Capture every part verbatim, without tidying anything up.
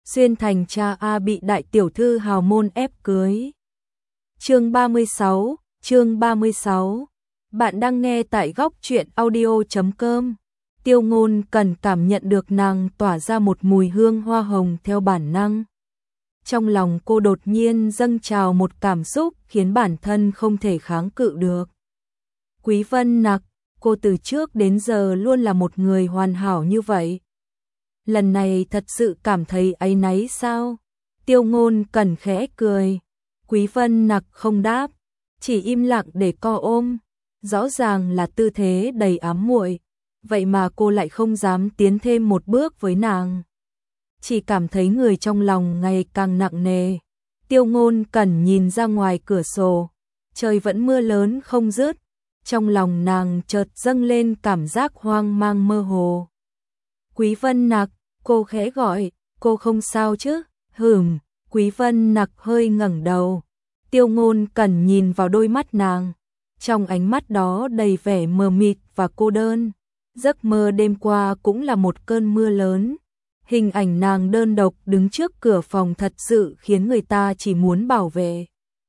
Xuyên thành cha A bị đại tiểu thư hào môn ép cưới. Chương ba mươi sáu, chương ba mươi sáu. Bạn đang nghe tại góc truyện audio chấm com. Tiêu Ngôn Cẩn cảm nhận được nàng tỏa ra một mùi hương hoa hồng theo bản năng. Trong lòng cô đột nhiên dâng trào một cảm xúc khiến bản thân không thể kháng cự được. Quý Vân Nặc, cô từ trước đến giờ luôn là một người hoàn hảo như vậy. Lần này thật sự cảm thấy áy náy sao? Tiêu Ngôn Cẩn khẽ cười. Quý Vân Nặc không đáp, chỉ im lặng để co ôm. Rõ ràng là tư thế đầy ám muội, vậy mà cô lại không dám tiến thêm một bước với nàng. Chỉ cảm thấy người trong lòng ngày càng nặng nề. Tiêu Ngôn Cẩn nhìn ra ngoài cửa sổ, trời vẫn mưa lớn không dứt. Trong lòng nàng chợt dâng lên cảm giác hoang mang mơ hồ. Quý Vân Nặc, cô khẽ gọi, cô không sao chứ? Hửm, Quý Vân Nặc hơi ngẩng đầu. Tiêu Ngôn Cẩn nhìn vào đôi mắt nàng, trong ánh mắt đó đầy vẻ mờ mịt và cô đơn. Giấc mơ đêm qua cũng là một cơn mưa lớn. Hình ảnh nàng đơn độc đứng trước cửa phòng thật sự khiến người ta chỉ muốn bảo vệ.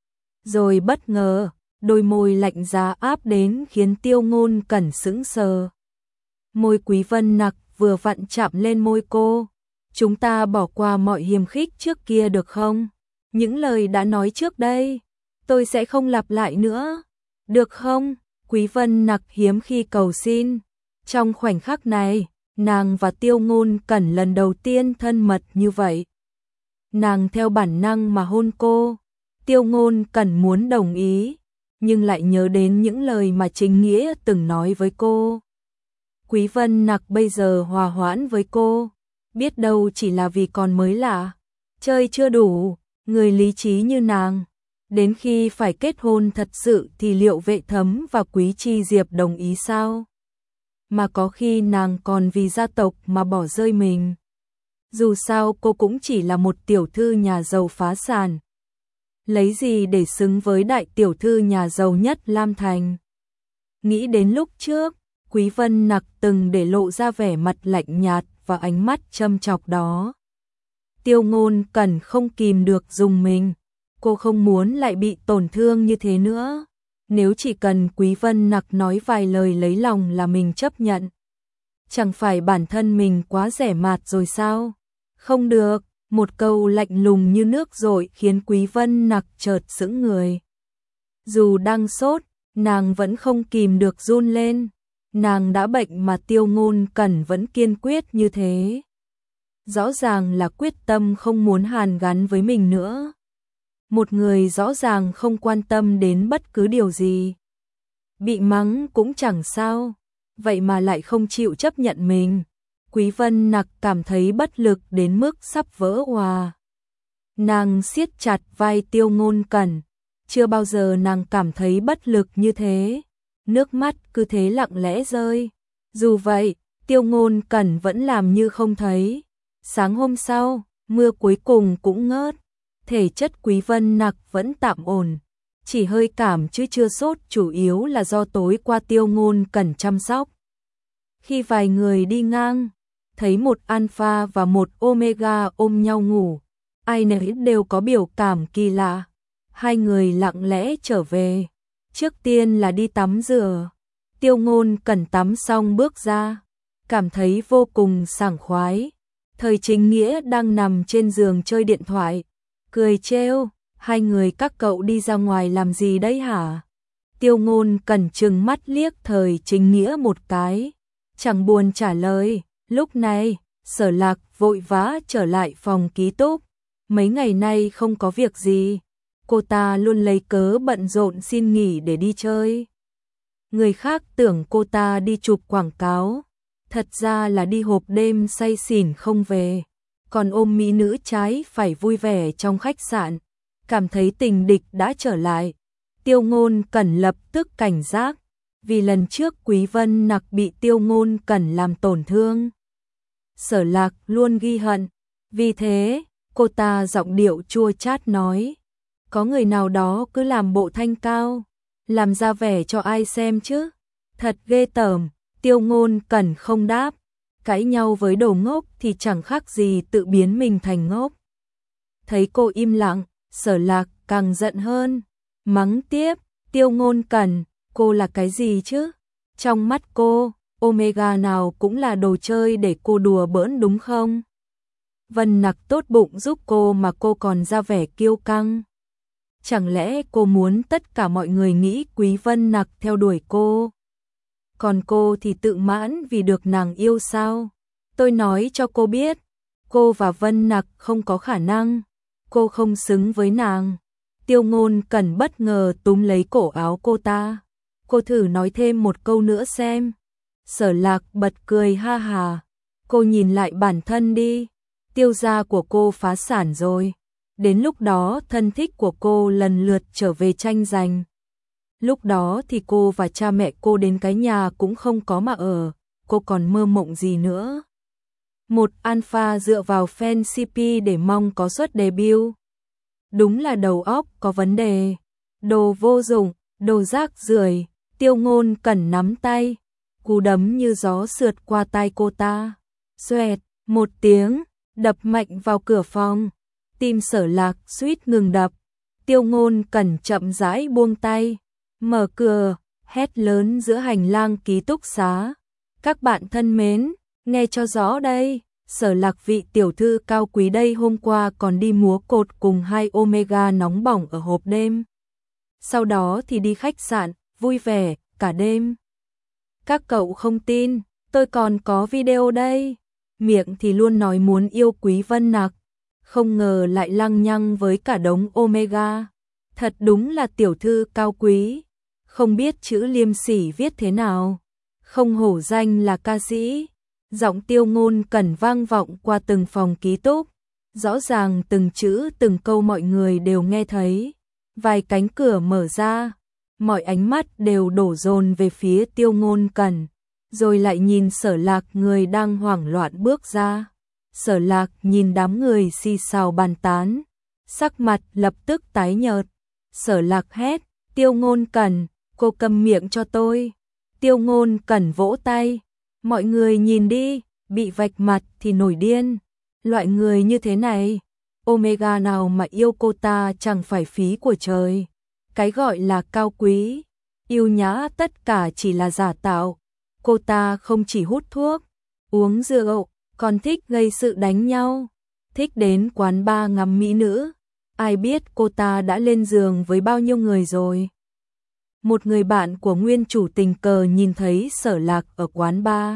Rồi bất ngờ, đôi môi lạnh giá áp đến khiến Tiêu Ngôn Cẩn sững sờ. Môi Quý Vân Nặc vừa vặn chạm lên môi cô. Chúng ta bỏ qua mọi hiềm khích trước kia được không? Những lời đã nói trước đây, tôi sẽ không lặp lại nữa. Được không? Quý Vân Nặc hiếm khi cầu xin. Trong khoảnh khắc này, nàng và Tiêu Ngôn Cẩn lần đầu tiên thân mật như vậy. Nàng theo bản năng mà hôn cô. Tiêu Ngôn Cẩn muốn đồng ý, nhưng lại nhớ đến những lời mà Chính Nghĩa từng nói với cô. Quý Vân Nặc bây giờ hòa hoãn với cô, biết đâu chỉ là vì còn mới lạ, chơi chưa đủ, người lý trí như nàng. Đến khi phải kết hôn thật sự thì liệu Vệ Thấm và Quý Chi Diệp đồng ý sao? Mà có khi nàng còn vì gia tộc mà bỏ rơi mình. Dù sao cô cũng chỉ là một tiểu thư nhà giàu phá sản. Lấy gì để xứng với đại tiểu thư nhà giàu nhất Lam Thành? Nghĩ đến lúc trước, Quý Vân Nặc từng để lộ ra vẻ mặt lạnh nhạt và ánh mắt châm chọc đó. Tiêu Ngôn Cẩn không kìm được rùng mình. Cô không muốn lại bị tổn thương như thế nữa. Nếu chỉ cần Quý Vân Nặc nói vài lời lấy lòng là mình chấp nhận. Chẳng phải bản thân mình quá rẻ mạt rồi sao? Không được, một câu lạnh lùng như nước dội khiến Quý Vân Nặc chợt sững người. Dù đang sốt, nàng vẫn không kìm được run lên. Nàng đã bệnh mà Tiêu Ngôn Cẩn vẫn kiên quyết như thế. Rõ ràng là quyết tâm không muốn hàn gắn với mình nữa. Một người rõ ràng không quan tâm đến bất cứ điều gì. Bị mắng cũng chẳng sao, vậy mà lại không chịu chấp nhận mình. Quý Vân Nặc cảm thấy bất lực đến mức sắp vỡ òa. Nàng siết chặt vai Tiêu Ngôn Cẩn, chưa bao giờ nàng cảm thấy bất lực như thế. Nước mắt cứ thế lặng lẽ rơi. Dù vậy, Tiêu Ngôn Cẩn vẫn làm như không thấy. Sáng hôm sau, mưa cuối cùng cũng ngớt. Thể chất Quý Vân Nặc vẫn tạm ổn, chỉ hơi cảm chứ chưa sốt, chủ yếu là do tối qua Tiêu Ngôn Cẩn chăm sóc. Khi vài người đi ngang, thấy một Alpha và một Omega ôm nhau ngủ, ai nấy đều có biểu cảm kỳ lạ. Hai người lặng lẽ trở về. Trước tiên là đi tắm rửa. Tiêu Ngôn Cẩn tắm xong bước ra, cảm thấy vô cùng sảng khoái. Thời Chính Nghĩa đang nằm trên giường chơi điện thoại, cười trêu, hai người các cậu đi ra ngoài làm gì đấy hả? Tiêu Ngôn Cẩn trừng mắt liếc Thời Chính Nghĩa một cái, chẳng buồn trả lời. Lúc này, Sở Lạc vội vã trở lại phòng ký túc. Mấy ngày nay không có việc gì, cô ta luôn lấy cớ bận rộn xin nghỉ để đi chơi. Người khác tưởng cô ta đi chụp quảng cáo, thật ra là đi hộp đêm say xỉn không về. Còn ôm mỹ nữ trái phải vui vẻ trong khách sạn, cảm thấy tình địch đã trở lại. Tiêu Ngôn Cẩn lập tức cảnh giác, vì lần trước Quý Vân Nặc bị Tiêu Ngôn Cẩn làm tổn thương. Sở Lạc luôn ghi hận, vì thế, cô ta giọng điệu chua chát nói, có người nào đó cứ làm bộ thanh cao, làm ra vẻ cho ai xem chứ, thật ghê tởm. Tiêu Ngôn Cẩn không đáp, cãi nhau với đồ ngốc thì chẳng khác gì tự biến mình thành ngốc. Thấy cô im lặng, Sở Lạc càng giận hơn, mắng tiếp, Tiêu Ngôn Cẩn, cô là cái gì chứ? Trong mắt cô, Omega nào cũng là đồ chơi để cô đùa bỡn đúng không? Vân Nặc tốt bụng giúp cô mà cô còn ra vẻ kiêu căng. Chẳng lẽ cô muốn tất cả mọi người nghĩ Quý Vân Nặc theo đuổi cô? Còn cô thì tự mãn vì được nàng yêu sao? Tôi nói cho cô biết, cô và Vân Nặc không có khả năng, cô không xứng với nàng. Tiêu Ngôn Cẩn bất ngờ túm lấy cổ áo cô ta. Cô thử nói thêm một câu nữa xem. Sở Lạc bật cười ha hà. Cô nhìn lại bản thân đi. Tiêu gia của cô phá sản rồi. Đến lúc đó thân thích của cô lần lượt trở về tranh giành. Lúc đó thì cô và cha mẹ cô đến cái nhà cũng không có mà ở. Cô còn mơ mộng gì nữa? Một alpha dựa vào fan xê pê để mong có suất debut. Đúng là đầu óc có vấn đề. Đồ vô dụng, đồ rác rưởi. Tiêu Ngôn Cẩn nắm tay, cú đấm như gió sượt qua tai cô ta. Xoẹt, một tiếng, đập mạnh vào cửa phòng. Tim Sở Lạc suýt ngừng đập. Tiêu Ngôn Cẩn chậm rãi buông tay, mở cửa, hét lớn giữa hành lang ký túc xá. Các bạn thân mến, nghe cho rõ đây. Sở Lạc vị tiểu thư cao quý đây hôm qua còn đi múa cột cùng hai Omega nóng bỏng ở hộp đêm. Sau đó thì đi khách sạn, vui vẻ, cả đêm. Các cậu không tin, tôi còn có video đây. Miệng thì luôn nói muốn yêu Quý Vân Nặc, không ngờ lại lăng nhăng với cả đống Omega. Thật đúng là tiểu thư cao quý, không biết chữ liêm sỉ viết thế nào. Không hổ danh là ca sĩ. Giọng Tiêu Ngôn Cẩn vang vọng qua từng phòng ký túc, rõ ràng từng chữ từng câu mọi người đều nghe thấy. Vài cánh cửa mở ra, mọi ánh mắt đều đổ dồn về phía Tiêu Ngôn Cẩn, rồi lại nhìn Sở Lạc người đang hoảng loạn bước ra. Sở Lạc nhìn đám người xì xào bàn tán, sắc mặt lập tức tái nhợt. Sở Lạc hét, Tiêu Ngôn Cẩn, cô câm miệng cho tôi. Tiêu Ngôn Cẩn vỗ tay. Mọi người nhìn đi, bị vạch mặt thì nổi điên. Loại người như thế này, Omega nào mà yêu cô ta chẳng phải phí của trời. Cái gọi là cao quý, yêu nhã tất cả chỉ là giả tạo. Cô ta không chỉ hút thuốc, uống rượu, còn thích gây sự đánh nhau, thích đến quán bar ngắm mỹ nữ. Ai biết cô ta đã lên giường với bao nhiêu người rồi. Một người bạn của nguyên chủ tình cờ nhìn thấy Sở Lạc ở quán bar.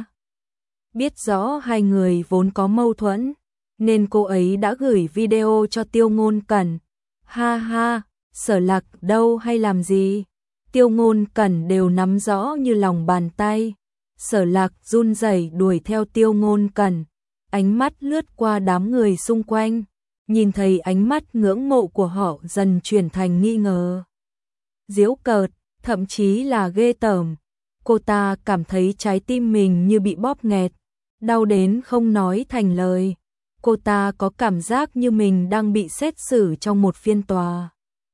Biết rõ hai người vốn có mâu thuẫn, nên cô ấy đã gửi video cho Tiêu Ngôn Cẩn. Ha ha, Sở Lạc đâu hay làm gì, Tiêu Ngôn Cẩn đều nắm rõ như lòng bàn tay. Sở Lạc run rẩy đuổi theo Tiêu Ngôn Cẩn, ánh mắt lướt qua đám người xung quanh, nhìn thấy ánh mắt ngưỡng mộ của họ dần chuyển thành nghi ngờ, giễu cợt, thậm chí là ghê tởm. Cô ta cảm thấy trái tim mình như bị bóp nghẹt, đau đến không nói thành lời. Cô ta có cảm giác như mình đang bị xét xử trong một phiên tòa,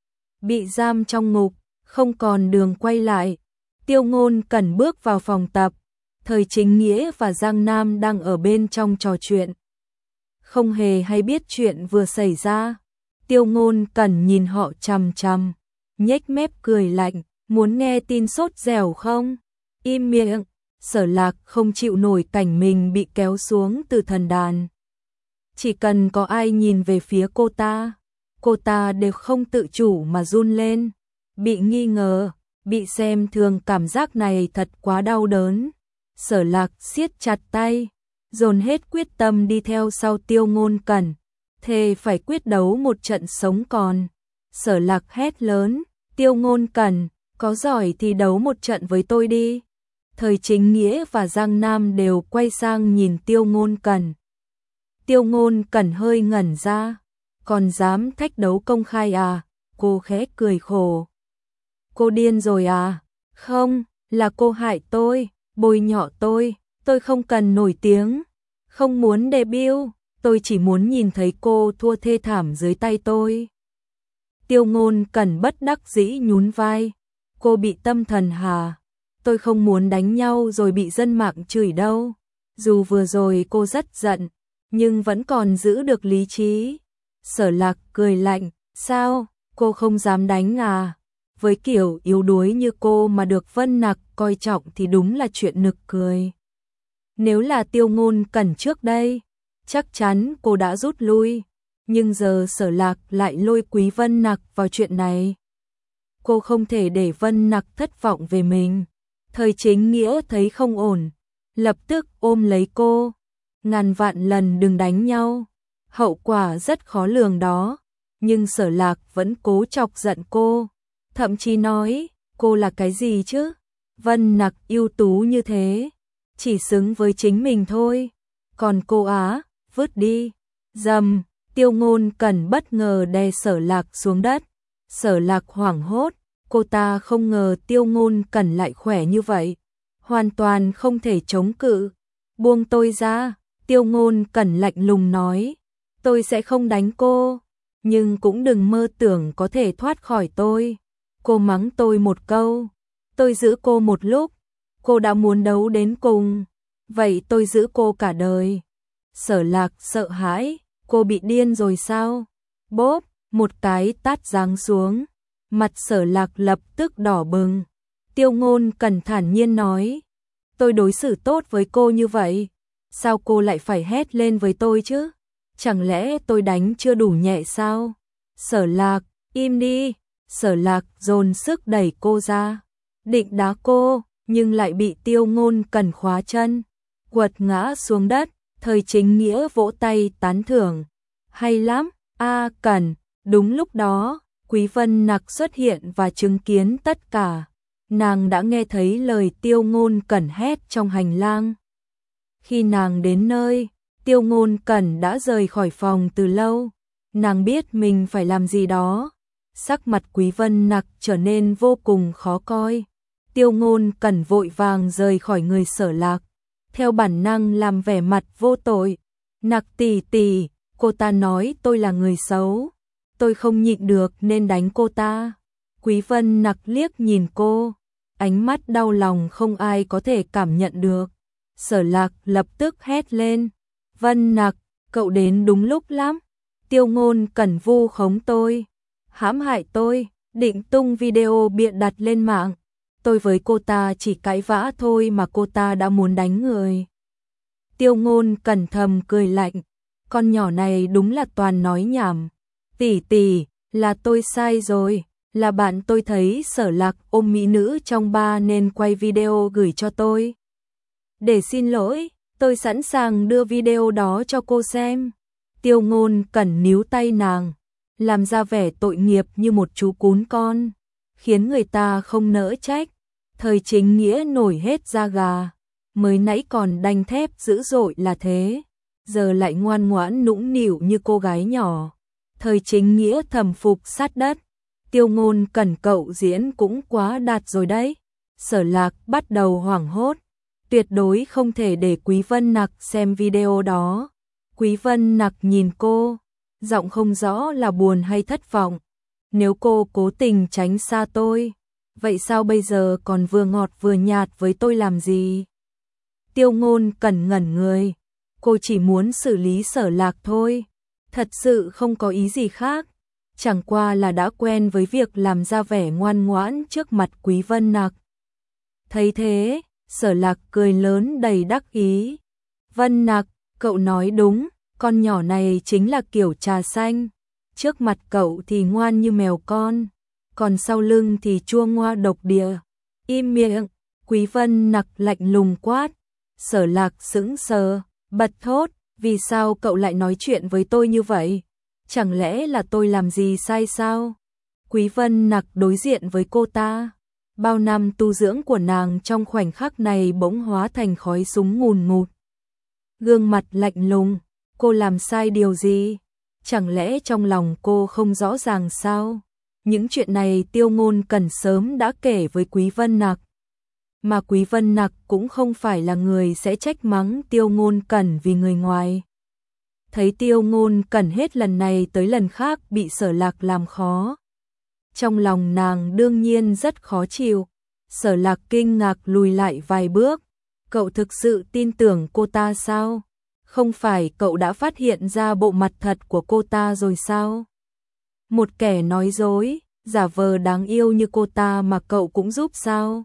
bị giam trong ngục, không còn đường quay lại. Tiêu Ngôn Cẩn bước vào phòng tập, Thời Chính Nghĩa và Giang Nam đang ở bên trong trò chuyện, không hề hay biết chuyện vừa xảy ra. Tiêu Ngôn Cẩn nhìn họ chằm chằm, nhếch mép cười lạnh, muốn nghe tin sốt dẻo không? Im miệng. Sở Lạc không chịu nổi cảnh mình bị kéo xuống từ thần đàn. Chỉ cần có ai nhìn về phía cô ta, cô ta đều không tự chủ mà run lên. Bị nghi ngờ, bị xem thường, cảm giác này thật quá đau đớn. Sở Lạc siết chặt tay, dồn hết quyết tâm đi theo sau Tiêu Ngôn Cẩn, thề phải quyết đấu một trận sống còn. Sở Lạc hét lớn, Tiêu Ngôn Cẩn, có giỏi thì đấu một trận với tôi đi. Thời Chính Nghĩa và Giang Nam đều quay sang nhìn Tiêu Ngôn Cẩn. Tiêu Ngôn Cẩn hơi ngẩn ra, còn dám thách đấu công khai à? Cô khẽ cười khổ. Cô điên rồi à? Không, là cô hại tôi, bôi nhọ tôi, tôi không cần nổi tiếng, không muốn debut, tôi chỉ muốn nhìn thấy cô thua thê thảm dưới tay tôi. Tiêu Ngôn Cẩn bất đắc dĩ nhún vai, cô bị tâm thần hả? Tôi không muốn đánh nhau rồi bị dân mạng chửi đâu. Dù vừa rồi cô rất giận, nhưng vẫn còn giữ được lý trí. Sở Lạc cười lạnh, sao, cô không dám đánh à? Với kiểu yếu đuối như cô mà được Vân Nặc coi trọng thì đúng là chuyện nực cười. Nếu là Tiêu Ngôn Cẩn trước đây, chắc chắn cô đã rút lui, nhưng giờ Sở Lạc lại lôi Quý Vân Nặc vào chuyện này. Cô không thể để Vân Nặc thất vọng về mình. Thời Chính Nghĩa thấy không ổn, lập tức ôm lấy cô. Ngàn vạn lần đừng đánh nhau, hậu quả rất khó lường đó. Nhưng Sở Lạc vẫn cố chọc giận cô, thậm chí nói, cô là cái gì chứ? Vân Nặc ưu tú như thế, chỉ xứng với chính mình thôi. Còn cô á, vứt đi. Dầm, Tiêu Ngôn Cẩn bất ngờ đè Sở Lạc xuống đất. Sở Lạc hoảng hốt, cô ta không ngờ Tiêu Ngôn Cẩn lại khỏe như vậy, hoàn toàn không thể chống cự. Buông tôi ra, Tiêu Ngôn Cẩn lạnh lùng nói, tôi sẽ không đánh cô, nhưng cũng đừng mơ tưởng có thể thoát khỏi tôi. Cô mắng tôi một câu, tôi giữ cô một lúc, cô đã muốn đấu đến cùng, vậy tôi giữ cô cả đời. Sở Lạc sợ hãi, cô bị điên rồi sao? Bốp, một cái tát giáng xuống, mặt Sở Lạc lập tức đỏ bừng. Tiêu Ngôn Cẩn thản nhiên nói, tôi đối xử tốt với cô như vậy, sao cô lại phải hét lên với tôi chứ? Chẳng lẽ tôi đánh chưa đủ nhẹ sao? Sở Lạc, im đi. Sở Lạc dồn sức đẩy cô ra, định đá cô, nhưng lại bị Tiêu Ngôn Cẩn khóa chân, quật ngã xuống đất. Thời Chính Nghĩa vỗ tay tán thưởng, hay lắm, a Cẩn. Đúng lúc đó, Quý Vân Nặc xuất hiện và chứng kiến tất cả. Nàng đã nghe thấy lời Tiêu Ngôn Cẩn hét trong hành lang. Khi nàng đến nơi, Tiêu Ngôn Cẩn đã rời khỏi phòng từ lâu. Nàng biết mình phải làm gì đó. Sắc mặt Quý Vân Nặc trở nên vô cùng khó coi. Tiêu Ngôn Cẩn vội vàng rời khỏi người Sở Lạc, theo bản năng làm vẻ mặt vô tội. Nặc tỷ tỷ, cô ta nói tôi là người xấu, tôi không nhịn được nên đánh cô ta. Quý Vân Nặc liếc nhìn cô, ánh mắt đau lòng không ai có thể cảm nhận được. Sở Lạc lập tức hét lên, Vân Nặc, cậu đến đúng lúc lắm. Tiêu Ngôn Cẩn vu khống tôi, hãm hại tôi, định tung video bịa đặt lên mạng. Tôi với cô ta chỉ cãi vã thôi mà cô ta đã muốn đánh người. Tiêu Ngôn Cẩn thầm cười lạnh, con nhỏ này đúng là toàn nói nhảm. Tỷ tỷ, là tôi sai rồi, là bạn tôi thấy Sở Lạc ôm mỹ nữ trong bar nên quay video gửi cho tôi. Để xin lỗi, tôi sẵn sàng đưa video đó cho cô xem. Tiêu Ngôn Cẩn níu tay nàng, làm ra vẻ tội nghiệp như một chú cún con, khiến người ta không nỡ trách. Thời Chính Nghĩa nổi hết da gà, mới nãy còn đanh thép dữ dội là thế, giờ lại ngoan ngoãn nũng nịu như cô gái nhỏ. Thời Chính Nghĩa thầm phục sát đất, Tiêu Ngôn Cẩn cậu diễn cũng quá đạt rồi đấy. Sở Lạc bắt đầu hoảng hốt, tuyệt đối không thể để Quý Vân Nặc xem video đó. Quý Vân Nặc nhìn cô, giọng không rõ là buồn hay thất vọng. Nếu cô cố tình tránh xa tôi, vậy sao bây giờ còn vừa ngọt vừa nhạt với tôi làm gì? Tiêu Ngôn Cẩn ngẩn người, cô chỉ muốn xử lý Sở Lạc thôi, thật sự không có ý gì khác, chẳng qua là đã quen với việc làm ra vẻ ngoan ngoãn trước mặt Quý Vân Nặc. Thấy thế, Sở Lạc cười lớn đầy đắc ý. Vân Nặc, cậu nói đúng, con nhỏ này chính là kiểu trà xanh, trước mặt cậu thì ngoan như mèo con, còn sau lưng thì chua ngoa độc địa. Im miệng. Quý Vân Nặc lạnh lùng quát. Sở Lạc sững sờ, bật thốt, vì sao cậu lại nói chuyện với tôi như vậy? Chẳng lẽ là tôi làm gì sai sao? Quý Vân Nặc đối diện với cô ta, bao năm tu dưỡng của nàng trong khoảnh khắc này bỗng hóa thành khói súng ngùn ngụt. Gương mặt lạnh lùng, cô làm sai điều gì? Chẳng lẽ trong lòng cô không rõ ràng sao? Những chuyện này Tiêu Ngôn Cẩn sớm đã kể với Quý Vân Nặc. Mà Quý Vân Nặc cũng không phải là người sẽ trách mắng Tiêu Ngôn Cẩn vì người ngoài. Thấy Tiêu Ngôn Cẩn hết lần này tới lần khác bị Sở Lạc làm khó, trong lòng nàng đương nhiên rất khó chịu. Sở Lạc kinh ngạc lùi lại vài bước, Cậu thực sự tin tưởng cô ta sao? Không phải cậu đã phát hiện ra bộ mặt thật của cô ta rồi sao? Một kẻ nói dối, giả vờ đáng yêu như cô ta mà cậu cũng giúp sao?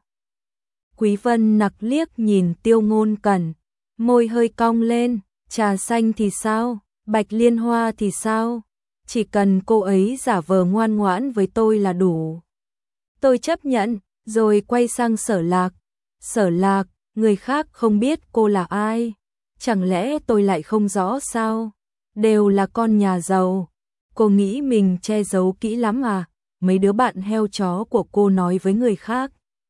Quý Vân Nặc liếc nhìn Tiêu Ngôn Cẩn, môi hơi cong lên, trà xanh thì sao, bạch liên hoa thì sao? Chỉ cần cô ấy giả vờ ngoan ngoãn với tôi là đủ. Tôi chấp nhận, rồi quay sang Sở Lạc. Sở Lạc, người khác không biết cô là ai. Chẳng lẽ tôi lại không rõ sao? Đều là con nhà giàu. Cô nghĩ mình che giấu kỹ lắm à? Mấy đứa bạn heo chó của cô nói với người khác.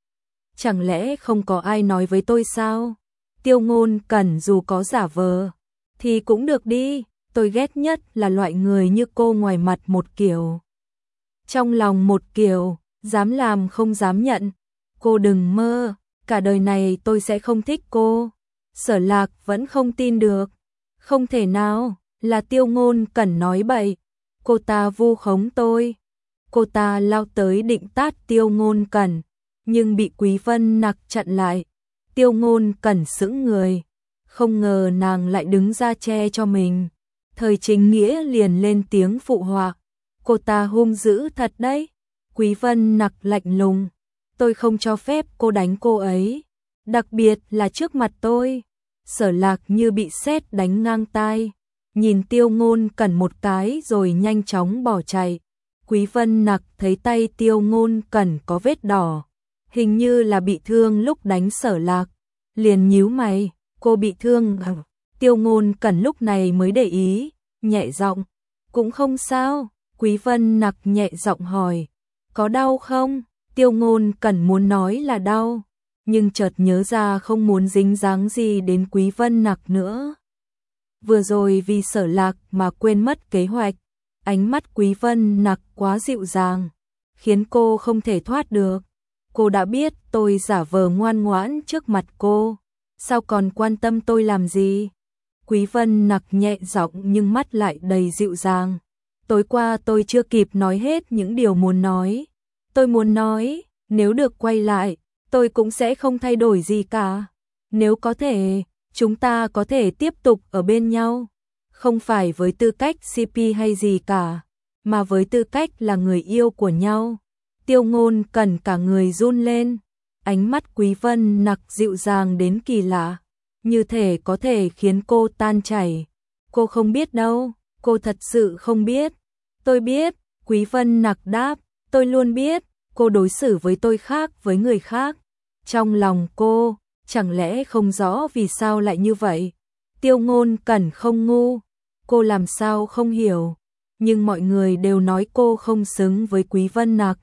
Chẳng lẽ không có ai nói với tôi sao? Tiêu Ngôn Cẩn dù có giả vờ thì cũng được đi, tôi ghét nhất là loại người như cô, ngoài mặt một kiểu, trong lòng một kiểu, dám làm không dám nhận. Cô đừng mơ, cả đời này tôi sẽ không thích cô. Sở Lạc vẫn không tin được. Không thể nào, là Tiêu Ngôn Cẩn nói bậy. Cô ta vu khống tôi. Cô ta lao tới định tát Tiêu Ngôn Cẩn, nhưng bị Quý Vân Nặc chặn lại. Tiêu Ngôn Cẩn sững người, không ngờ nàng lại đứng ra che cho mình. Thời Chính Nghĩa liền lên tiếng phụ họa. Cô ta hung dữ thật đấy. Quý Vân Nặc lạnh lùng. Tôi không cho phép cô đánh cô ấy. Đặc biệt là trước mặt tôi. Sở Lạc như bị sét đánh ngang tai. Nhìn Tiêu Ngôn Cẩn một cái rồi nhanh chóng bỏ chạy. Quý Vân Nặc thấy tay Tiêu Ngôn Cẩn có vết đỏ. Hình như là bị thương lúc đánh Sở Lạc. Liền nhíu mày. Cô bị thương à? Tiêu Ngôn Cẩn lúc này mới để ý. Nhẹ giọng. Cũng không sao. Quý Vân Nặc nhẹ giọng hỏi. Có đau không? Tiêu Ngôn Cẩn muốn nói là đau, nhưng chợt nhớ ra không muốn dính dáng gì đến Quý Vân Nặc nữa. Vừa rồi vì Sở Lạc mà quên mất kế hoạch. Ánh mắt Quý Vân Nặc quá dịu dàng, khiến cô không thể thoát được. Cô đã biết tôi giả vờ ngoan ngoãn trước mặt cô, sao còn quan tâm tôi làm gì? Quý Vân Nặc nhẹ giọng nhưng mắt lại đầy dịu dàng. Tối qua tôi chưa kịp nói hết những điều muốn nói. Tôi muốn nói, nếu được quay lại, tôi cũng sẽ không thay đổi gì cả. Nếu có thể, chúng ta có thể tiếp tục ở bên nhau. Không phải với tư cách xê pê hay gì cả, mà với tư cách là người yêu của nhau. Tiêu Ngôn Cẩn cả người run lên. Ánh mắt Quý Vân Nặc dịu dàng đến kỳ lạ, như thể có thể khiến cô tan chảy. Cô không biết đâu, cô thật sự không biết. Tôi biết, Quý Vân Nặc đáp, tôi luôn biết, cô đối xử với tôi khác với người khác. Trong lòng cô, chẳng lẽ không rõ vì sao lại như vậy? Tiêu Ngôn Cẩn không ngu, cô làm sao không hiểu, nhưng mọi người đều nói cô không xứng với Quý Vân Nặc.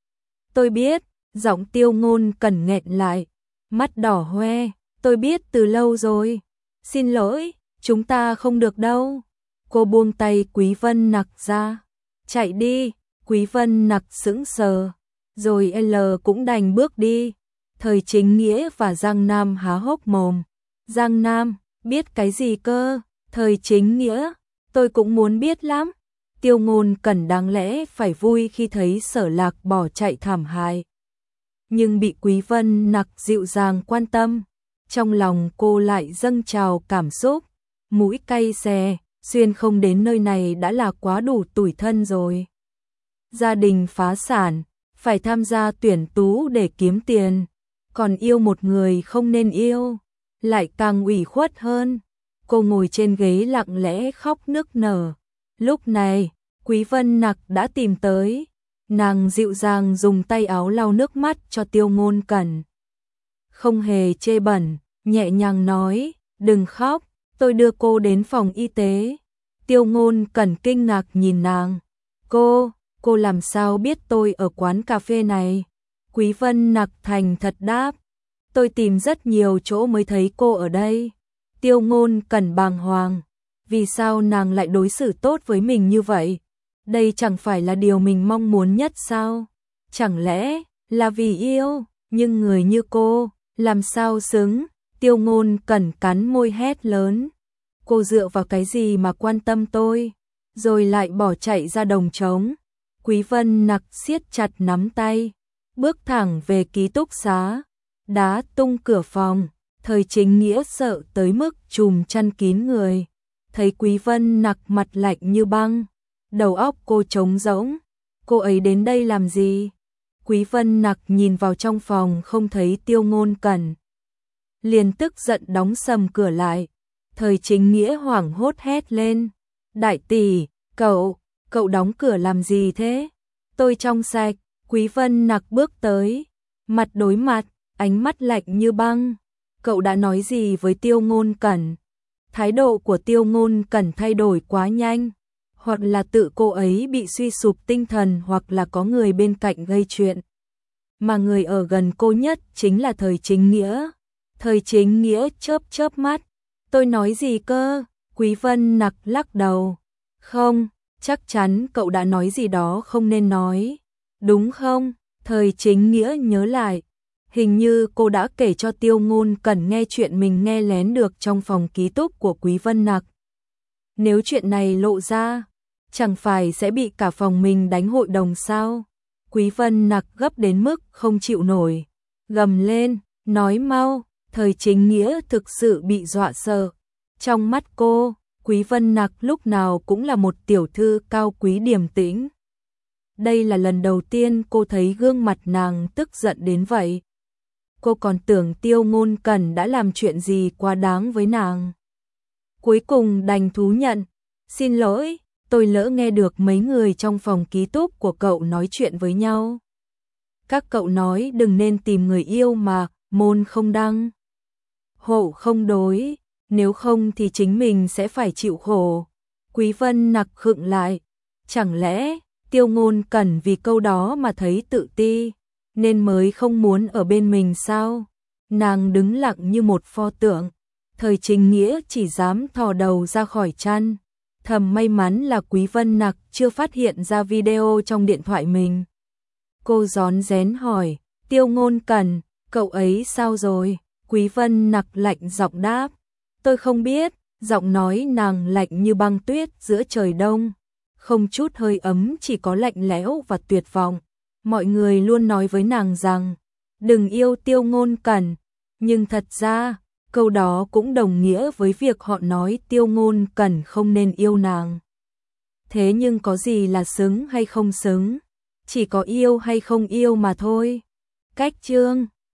Tôi biết, giọng Tiêu Ngôn Cẩn nghẹn lại, mắt đỏ hoe, tôi biết từ lâu rồi. Xin lỗi, chúng ta không được đâu. Cô buông tay Quý Vân Nặc ra. Chạy đi. Quý Vân Nặc sững sờ, rồi L cũng đành bước đi. Thời Chính Nghĩa và Giang Nam há hốc mồm. Giang Nam, biết cái gì cơ? Thời Chính Nghĩa, tôi cũng muốn biết lắm. Tiêu Ngôn Cẩn đáng lẽ phải vui khi thấy Sở Lạc bỏ chạy thảm hại, nhưng bị Quý Vân Nặc dịu dàng quan tâm, trong lòng cô lại dâng trào cảm xúc, mũi cay xè, xuyên không đến nơi này đã là quá đủ tủi thân rồi. Gia đình phá sản, phải tham gia tuyển tú để kiếm tiền, còn yêu một người không nên yêu, lại càng ủy khuất hơn. Cô ngồi trên ghế lặng lẽ khóc nức nở. Lúc này, Quý Vân Nặc đã tìm tới, nàng dịu dàng dùng tay áo lau nước mắt cho Tiêu Ngôn Cẩn. Không hề chê bẩn, nhẹ nhàng nói, đừng khóc, tôi đưa cô đến phòng y tế. Tiêu Ngôn Cẩn kinh ngạc nhìn nàng. Cô, cô làm sao biết tôi ở quán cà phê này? Quý Vân Nặc thành thật đáp, tôi tìm rất nhiều chỗ mới thấy cô ở đây. Tiêu Ngôn Cẩn bàng hoàng, vì sao nàng lại đối xử tốt với mình như vậy? Đây chẳng phải là điều mình mong muốn nhất sao? Chẳng lẽ là vì yêu, nhưng người như cô, làm sao xứng? Tiêu Ngôn Cẩn cắn môi hét lớn. Cô dựa vào cái gì mà quan tâm tôi? Rồi lại bỏ chạy ra đồng trống. Quý Vân Nặc siết chặt nắm tay, bước thẳng về ký túc xá, đá tung cửa phòng. Thời Chính Nghĩa sợ tới mức trùm chăn kín người, thấy Quý Vân Nặc mặt lạnh như băng, đầu óc cô trống rỗng, cô ấy đến đây làm gì? Quý Vân Nặc nhìn vào trong phòng không thấy Tiêu Ngôn Cẩn, liền tức giận đóng sầm cửa lại. Thời Chính Nghĩa hoảng hốt hét lên, đại tỷ, cậu, cậu đóng cửa làm gì thế? Tôi trong sạch. Quý Vân Nặc bước tới, mặt đối mặt, ánh mắt lạnh như băng. Cậu đã nói gì với Tiêu Ngôn Cẩn? Thái độ của Tiêu Ngôn Cẩn thay đổi quá nhanh, hoặc là tự cô ấy bị suy sụp tinh thần, hoặc là có người bên cạnh gây chuyện. Mà người ở gần cô nhất chính là Thời Chính Nghĩa. Thời Chính Nghĩa chớp chớp mắt, tôi nói gì cơ? Quý Vân Nặc lắc đầu, không, chắc chắn cậu đã nói gì đó không nên nói, đúng không? Thời Chính Nghĩa nhớ lại, hình như cô đã kể cho Tiêu Ngôn Cẩn nghe chuyện mình nghe lén được trong phòng ký túc của Quý Vân Nặc. Nếu chuyện này lộ ra, chẳng phải sẽ bị cả phòng mình đánh hội đồng sao? Quý Vân Nặc gấp đến mức không chịu nổi, gầm lên, nói mau. Thời Chính Nghĩa thực sự bị dọa sợ. Trong mắt cô, Quý Vân Nặc lúc nào cũng là một tiểu thư cao quý điềm tĩnh. Đây là lần đầu tiên cô thấy gương mặt nàng tức giận đến vậy. Cô còn tưởng Tiêu Ngôn Cẩn đã làm chuyện gì quá đáng với nàng. Cuối cùng đành thú nhận, xin lỗi, tôi lỡ nghe được mấy người trong phòng ký túc của cậu nói chuyện với nhau. Các cậu nói đừng nên tìm người yêu mà môn không đăng, hộ không đối, nếu không thì chính mình sẽ phải chịu khổ. Quý Vân Nặc khựng lại, chẳng lẽ Tiêu Ngôn Cẩn vì câu đó mà thấy tự ti, nên mới không muốn ở bên mình sao? Nàng đứng lặng như một pho tượng. Thời Chính Nghĩa chỉ dám thò đầu ra khỏi chăn, thầm may mắn là Quý Vân Nặc chưa phát hiện ra video trong điện thoại mình. Cô rón rén hỏi, Tiêu Ngôn Cẩn, cậu ấy sao rồi? Quý Vân Nặc lạnh giọng đáp, tôi không biết. Giọng nói nàng lạnh như băng tuyết giữa trời đông, không chút hơi ấm, chỉ có lạnh lẽo và tuyệt vọng. Mọi người luôn nói với nàng rằng, đừng yêu Tiêu Ngôn Cẩn, nhưng thật ra, câu đó cũng đồng nghĩa với việc họ nói Tiêu Ngôn Cẩn không nên yêu nàng. Thế nhưng có gì là xứng hay không xứng, chỉ có yêu hay không yêu mà thôi. Cách chương